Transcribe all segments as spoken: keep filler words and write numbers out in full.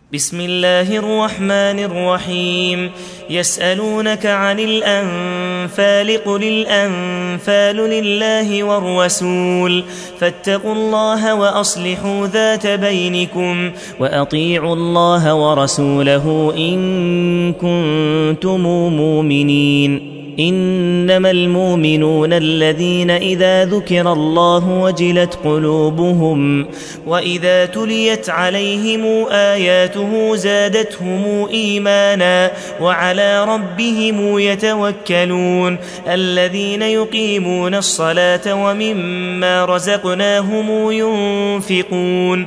بسم الله الرحمن الرحيم يسألونك عن الأنفال قل الأنفال لله والرسول فاتقوا الله وأصلحوا ذات بينكم وأطيعوا الله ورسوله إن كنتم مؤمنين إنما المؤمنون الذين إذا ذكر الله وجلت قلوبهم وإذا تليت عليهم آياته زادتهم إيمانا وعلى ربهم يتوكلون الذين يقيمون الصلاة ومما رزقناهم ينفقون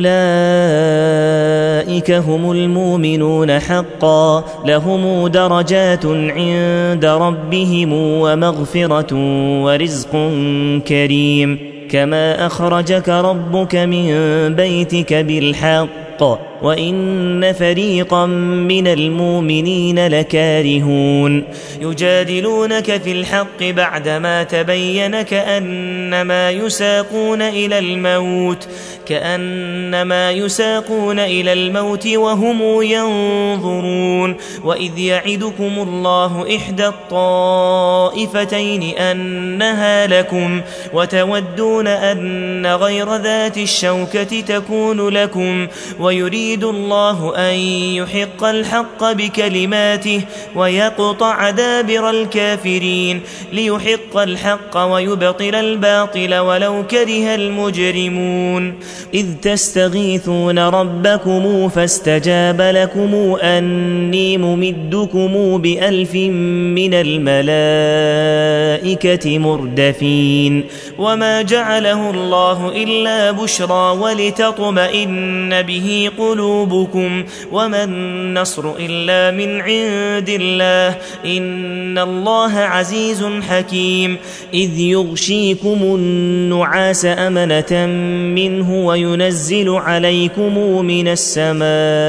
أولئك هم المؤمنون حقا لهم درجات عند ربهم ربهم ومغفرة ورزق كريم كما أخرجك ربك من بيتك بالحق وإن فريقا من المؤمنين لكارهون يجادلونك في الحق بعدما تبين كأنما يساقون إلى الموت كأنما يساقون إلى الموت وهم ينظرون وإذ يعدكم الله إحدى الطائفتين أنها لكم وتودون أن غير ذات الشوكة تكون لكم ويريد يريد الله أن يحق الحق بكلماته ويقطع دابر الكافرين ليحق الحق ويبطل الباطل ولو كره المجرمون إذ تستغيثون ربكم فاستجاب لكم أني ممدكم بألف من الملائكة مردفين وما جعله الله إلا بشرى ولتطمئن به قلوبكم وما النصر إلا من عند الله إن الله عزيز حكيم إذ يغشيكم النعاس أمنة منه وينزل عليكم من السماء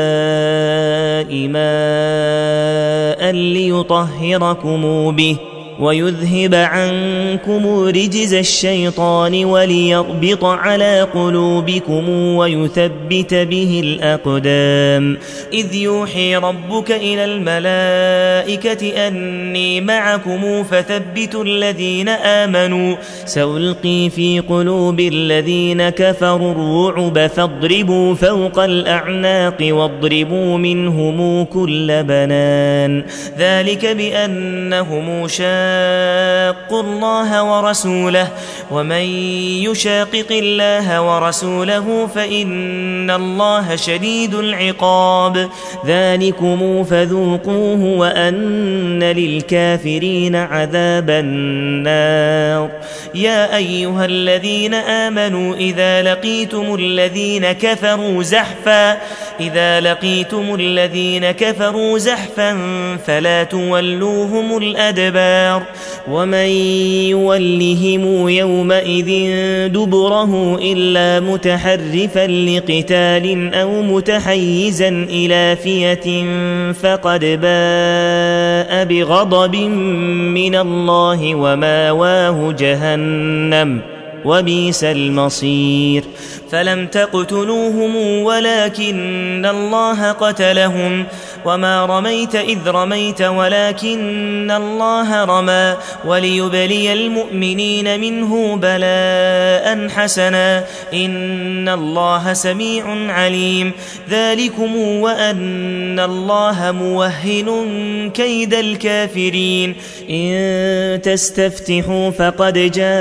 ماء ليطهركم به ويذهب عنكم رجز الشيطان وليربط على قلوبكم ويثبت به الأقدام إذ يوحي ربك إلى الملائكة أني معكم فثبتوا الذين آمنوا سألقي في قلوب الذين كفروا الرعب فاضربوا فوق الأعناق واضربوا منهم كل بنان ذلك بأنهم شاقوا شاقوا الله ورسوله ومن يشاقق الله ورسوله فإن الله شديد العقاب ذلكم فذوقوه وأن للكافرين عذاب النار يا أيها الذين آمنوا إذا لقيتم الذين كفروا زحفا إذا لقيتم الذين كفروا زحفا فلا تولوهم الأدبار ومن يولهم يومئذ دبره إلا متحرفا لقتال أو متحيزا إلى فئة فقد باء بغضب من الله وماواه جهنم وبئس المصير فلم تقتلوهم ولكن الله قتلهم وما رميت إذ رميت ولكن الله رمى وليبلي المؤمنين منه بلاء حسنا إن الله سميع عليم ذلكم وأن الله موهن كيد الكافرين إن تستفتحوا فقد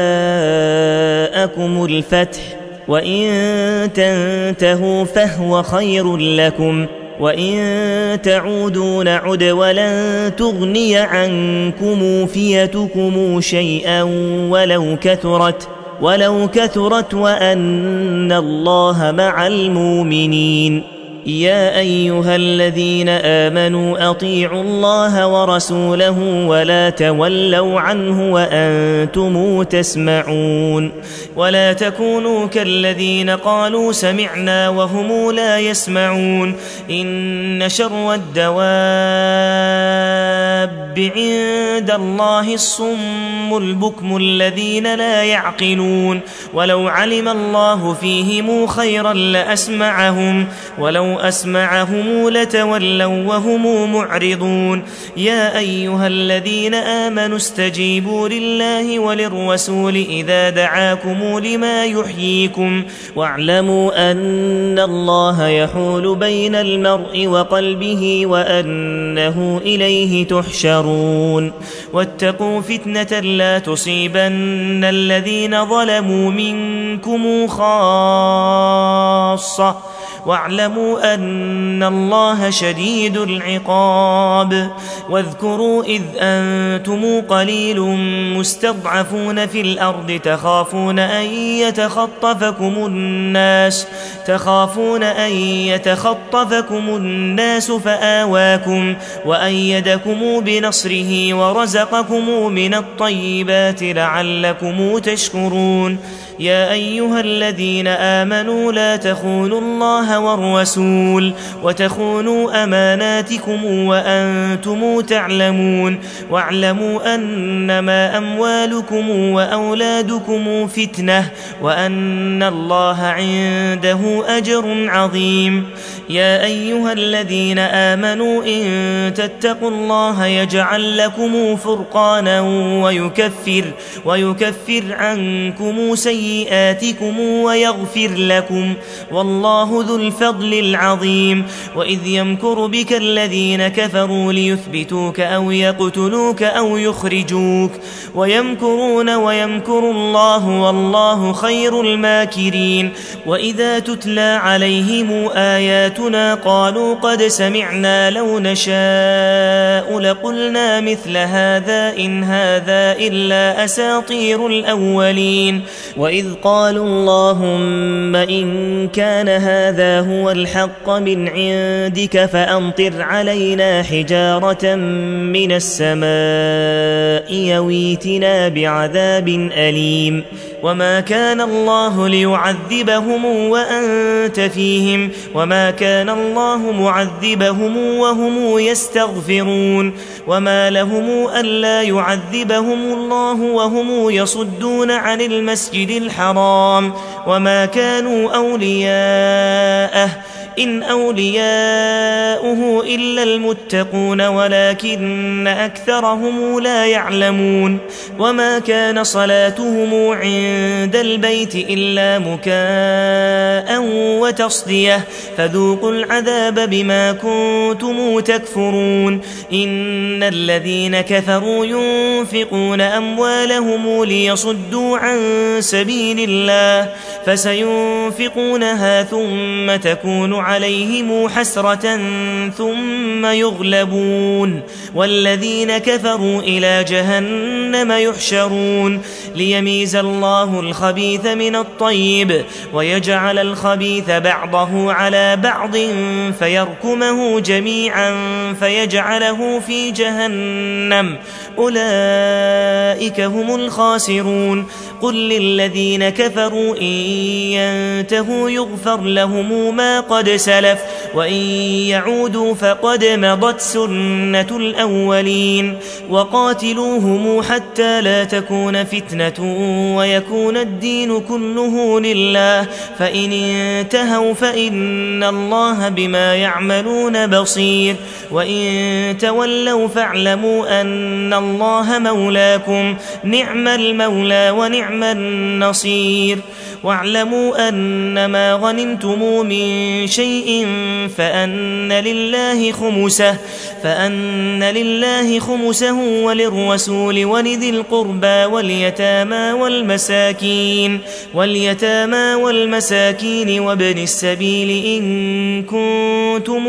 جاءكم الفتح وإن تنتهوا فهو خير لكم وإن تعودوا نعد ولن تغني عنكم فيتكم شيئا ولو كثرت ولو كثرت وأن الله مع المؤمنين يا أيها الذين آمنوا أطيعوا الله ورسوله ولا تولوا عنه وأنتم تسمعون ولا تكونوا كالذين قالوا سمعنا وهم لا يسمعون إن شر الدواب الدواب عند الله الصم البكم الذين لا يعقلون ولو علم الله فيهم خيرا لأسمعهم ولو أسمعهم لتولوا وهم معرضون يا أيها الذين آمنوا استجيبوا لله وللرسول إذا دعاكم لما يحييكم واعلموا أن الله يحول بين المرء وقلبه وأنه إليه تحشرون واتقوا فتنة لا تصيبن الذين ظلموا منكم خاصة واعلموا أن الله شديد العقاب واذكروا إذ أنتم قليل مستضعفون في الأرض تخافون أن يتخطفكم الناس تخافون أن يتخطفكم الناس فآواكم وأيدكم بنصره ورزقكم من الطيبات لعلكم تشكرون يا أيها الذين آمنوا لا تخونوا الله والرسول وتخونوا أماناتكم وأنتم تعلمون واعلموا أنما أموالكم وأولادكم فتنة وأن الله عنده أجر عظيم يا أيها الذين آمنوا إن تتقوا الله يجعل لكم فرقانا ويكفر, ويكفر عنكم سيئاتكم ويغفر لكم والله ذو الفضل العظيم وإذ يمكر بك الذين كفروا ليثبتوك أو يقتلوك أو يخرجوك ويمكرون ويمكر الله والله خير الماكرين وإذا تتلى عليهم آياتنا قالوا قد سمعنا لو نشاء لقلنا مثل هذا إن هذا إلا أساطير الأولين وإذ قالوا اللهم إن كان هذا هو الحق من عندك فأمطر علينا حجارة من السماء يويتنا بعذاب أليم وما كان الله ليعذبهم وأنت فيهم وما كان الله معذبهم وهم يستغفرون وما لهم ألا يعذبهم الله وهم يصدون عن المسجد الحرام وما كانوا أولياءه إن أولياؤه إلا المتقون ولكن أكثرهم لا يعلمون وما كان صلاتهم عند البيت إلا مكاء وتصدية فذوقوا العذاب بما كنتم تكفرون إن الذين كفروا ينفقون أموالهم ليصدوا عن سبيل الله فسينفقونها ثم تكون عليهم حسرة ثم يغلبون والذين كفروا إلى جهنم يحشرون ليميز الله الخبيث من الطيب ويجعل الخبيث بعضه على بعض فيركمه جميعا فيجعله في جهنم أولئك هم الخاسرون قل للذين كفروا إن ينتهوا يغفر لهم ما قد سلف وإن يعودوا فقد مضت سنة الأولين وقاتلوهم حتى لا تكون فتنة ويكون الدين كله لله فإن انتهوا فإن الله بما يعملون بصير وإن تولوا فاعلموا أن الله مولاكم نعم المولى ونعم النصير واعلموا أنما غنمتم من شيء فأن لله خمسه فأن لله خمسه وللرسول ولذي القربى واليتامى والمساكين واليتامى والمساكين وابن السبيل إن كنتم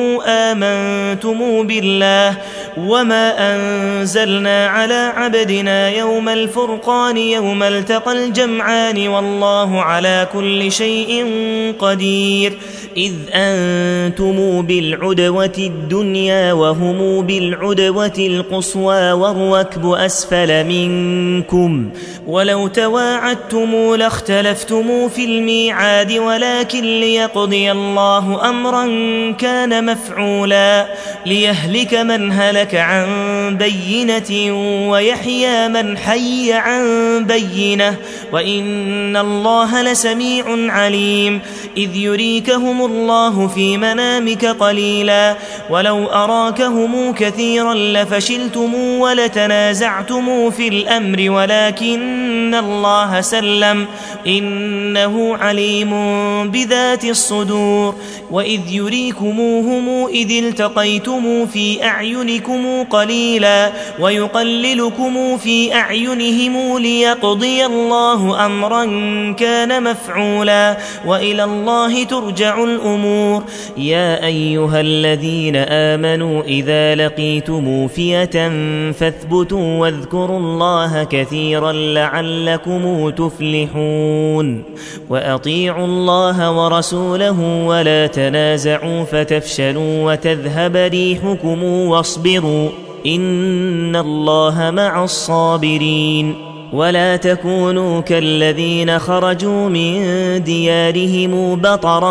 آمنتم بالله وما أنزلنا على عبدنا يوم الفرقان يوم التقى الجمعان والله على كل شيء قدير إذ أنتم بالعدوة الدنيا وهم بالعدوة القصوى والركب أسفل منكم ولو تواعدتم لاختلفتم في الميعاد ولكن ليقضي الله أمرا كان مفعولا ليهلك من هلك عن بينة ويحيى من حي عن بينة وإن الله لسميع عليم إذ يريكهم الله في منامك قليلا ولو أراكهم كثيرا لفشلتم ولتنازعتم في الأمر ولكن الله سلم إنه عليم بذات الصدور وإذ يريكموهم إذ التقيتم في أعينكم قليلا ويقللكم في أعينهم ليقضي الله أمرا كان مفعولا وإلى الله ترجع الأمور يا أيها الذين آمنوا إذا لقيتم فئة فاثبتوا واذكروا الله كثيرا لعلكم تفلحون وأطيعوا الله ورسوله ولا تنازعوا فتفشلوا وتذهب ريحكم واصبروا إن الله مع الصابرين ولا تكونوا كالذين خرجوا من ديارهم بطرا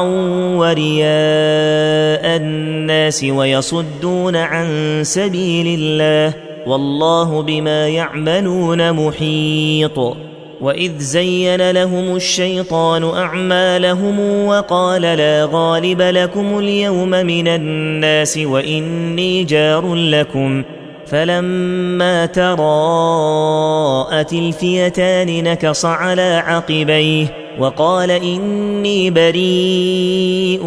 ورياء الناس ويصدون عن سبيل الله والله بما يعملون محيط وإذ زين لهم الشيطان أعمالهم وقال لا غالب لكم اليوم من الناس وإني جار لكم فلما تراءت الفئتان نكص على عقبيه وقال إني بريء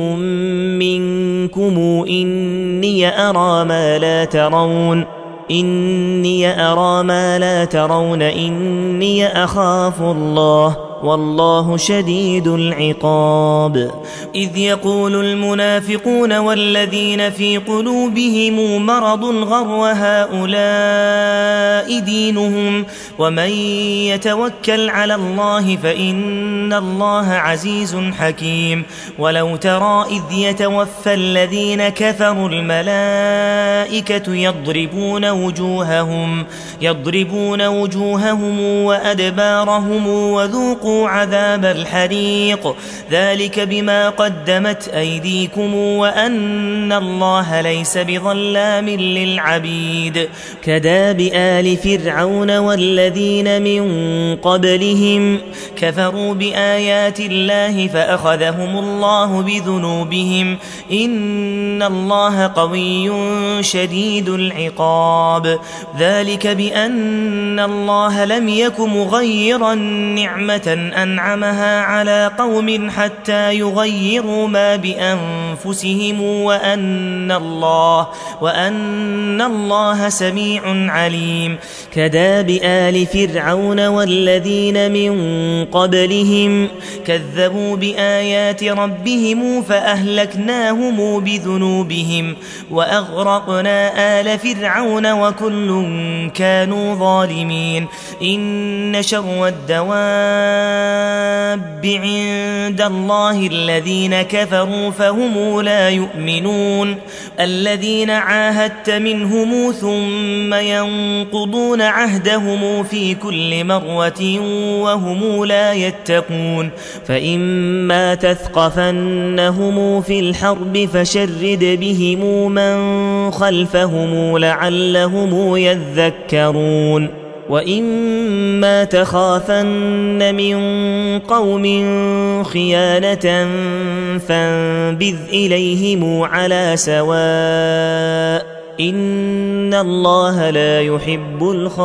منكم إني أرى ما لا ترون إني أرى ما لا ترون إني أخاف الله والله شديد العقاب إذ يقول المنافقون والذين في قلوبهم مرض غر هؤلاء دينهم ومن يتوكل على الله فإن الله عزيز حكيم ولو ترى إذ يتوفى الذين كفروا الملائكة يضربون وجوههم يضربون وجوههم وأدبارهم وذوقوا عذاب الحريق ذلك بما قدمت أيديكم وأن الله ليس بظلام للعبيد كداب آل فرعون والذين من قبلهم كفروا بآيات الله فأخذهم الله بذنوبهم إن الله قوي شديد العقاب ذلك بأن الله لم يك مغيرا نعمة أنعمها على قوم حتى يغيروا ما بأنفسهم وأن الله وأن الله سميع عليم كداب آل فرعون والذين من قبلهم كذبوا بآيات ربهم فأهلكناهم بذنوبهم وأغرقنا آل فرعون وكل كانوا ظالمين إن شر الدواب عند الله الذين كفروا فهم لا يؤمنون الذين عاهدت منهم ثم ينقضون عهدهم في كل مرة وهم لا يتقون فإما تثقفنهم في الحرب فشرد بهم من خلفهم لعلهم يذكرون وإما تخافن من قوم خيانة فانبذ إليهم على سواء إن الله لا يحب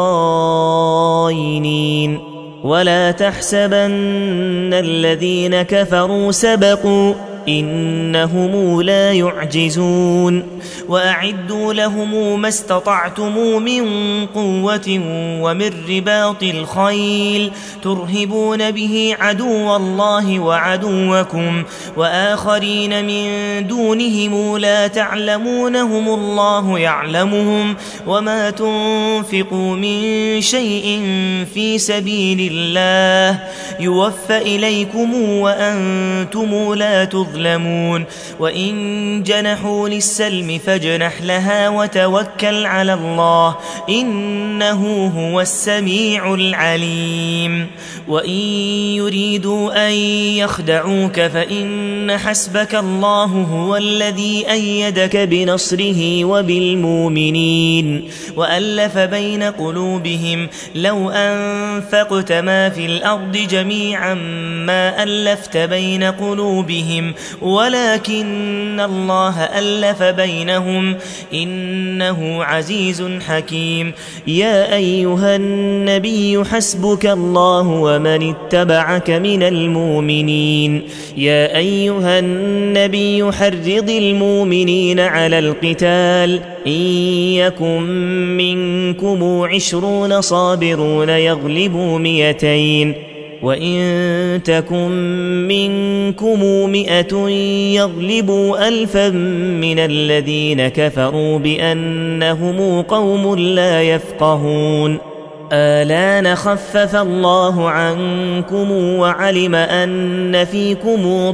الخائنين ولا تحسبن الذين كفروا سبقوا إنهم لا يعجزون وأعدوا لهم ما استطعتم من قوة ومن رباط الخيل ترهبون به عدو الله وعدوكم وآخرين من دونهم لا تعلمونهم الله يعلمهم وما تنفقوا من شيء في سبيل الله يوفى إليكم وأنتم لا تظلمون يظلمون وإن جنحوا للسلم فاجنح لها وتوكل على الله إنه هو السميع العليم وإن يريدوا أن يخدعوك فإن حسبك الله هو الذي أيدك بنصره وبالمؤمنين وألف بين قلوبهم لو أنفقت ما في الأرض جميعا ما ألفت بين قلوبهم ولكن الله ألف بينهم إنه عزيز حكيم يا أيها النبي حسبك الله ومن اتبعك من المؤمنين يا أيها النبي حرض المؤمنين على القتال إن يكن منكم عشرون صابرون يغلبوا مئتين وإن تكن منكم مئة يغلبوا ألفا من الذين كفروا بأنهم قوم لا يفقهون آلان خفف الله عنكم وعلم أن فيكم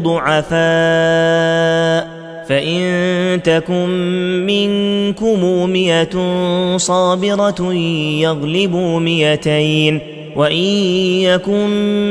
ضعفاء فإن تكن منكم مئة صابرة يغلبوا مئتين وإن يكن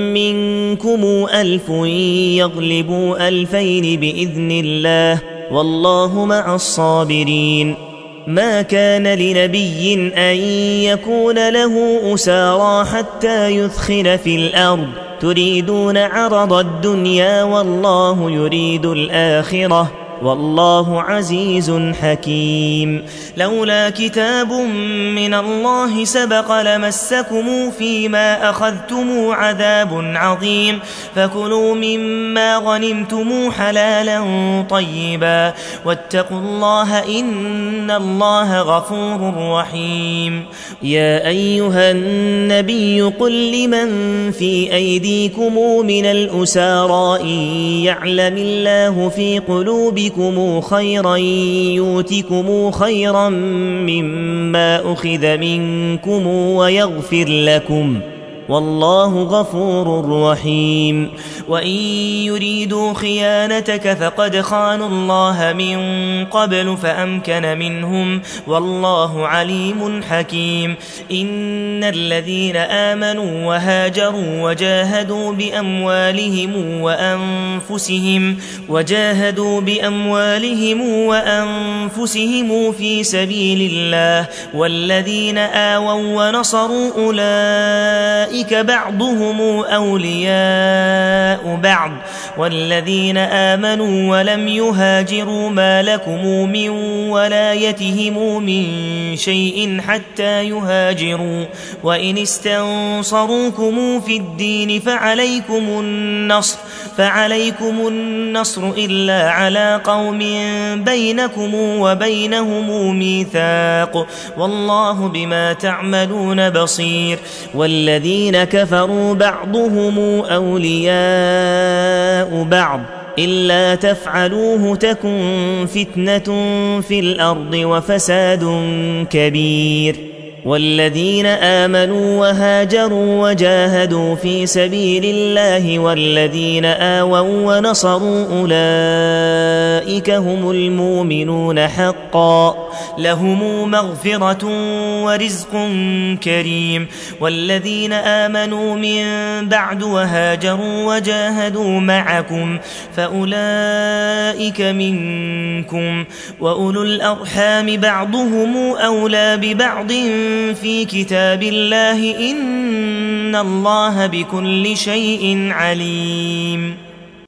منكم ألف يغلبوا ألفين بإذن الله والله مع الصابرين ما كان لنبي أن يكون له أسارى حتى يثخن في الأرض تريدون عرض الدنيا والله يريد الآخرة والله عزيز حكيم لولا كتاب من الله سبق لمسكم فيما أخذتم عذاب عظيم فكلوا مما غنمتم حلالا طيبا واتقوا الله إن الله غفور رحيم يا أيها النبي قل لمن في أيديكم من الأسارى إن يعلم الله في قلوبكم خيرا يؤتكم خيرا مما أخذ منكم ويغفر لكم والله غفور رحيم وإن يريدوا خيانتك فقد خانوا الله من قبل فأمكن منهم والله عليم حكيم إن الذين آمنوا وهاجروا وجاهدوا بأموالهم وأنفسهم وجاهدوا بأموالهم وأنفسهم في سبيل الله والذين آووا ونصروا أولئك بعضهم أولياء بعض والذين آمنوا ولم يهاجروا ما لكم من ولايتهم من شيء حتى يهاجروا وإن استنصروكم في الدين فعليكم النصر فعليكم النصر إلا على قوم بينكم وبينهم ميثاق والله بما تعملون بصير والذين كفروا بعضهم أولياء بعض إلا تفعلوه تكن فتنة في الأرض وفساد كبير والذين آمنوا وهاجروا وجاهدوا في سبيل الله والذين آووا ونصروا أولئك هم المؤمنون حقا لهم مغفرة ورزق كريم والذين آمنوا من بعد وهاجروا وجاهدوا معكم فأولئك منكم وأولو الأرحام بعضهم أولى ببعض في كتاب الله إن الله بكل شيء عليم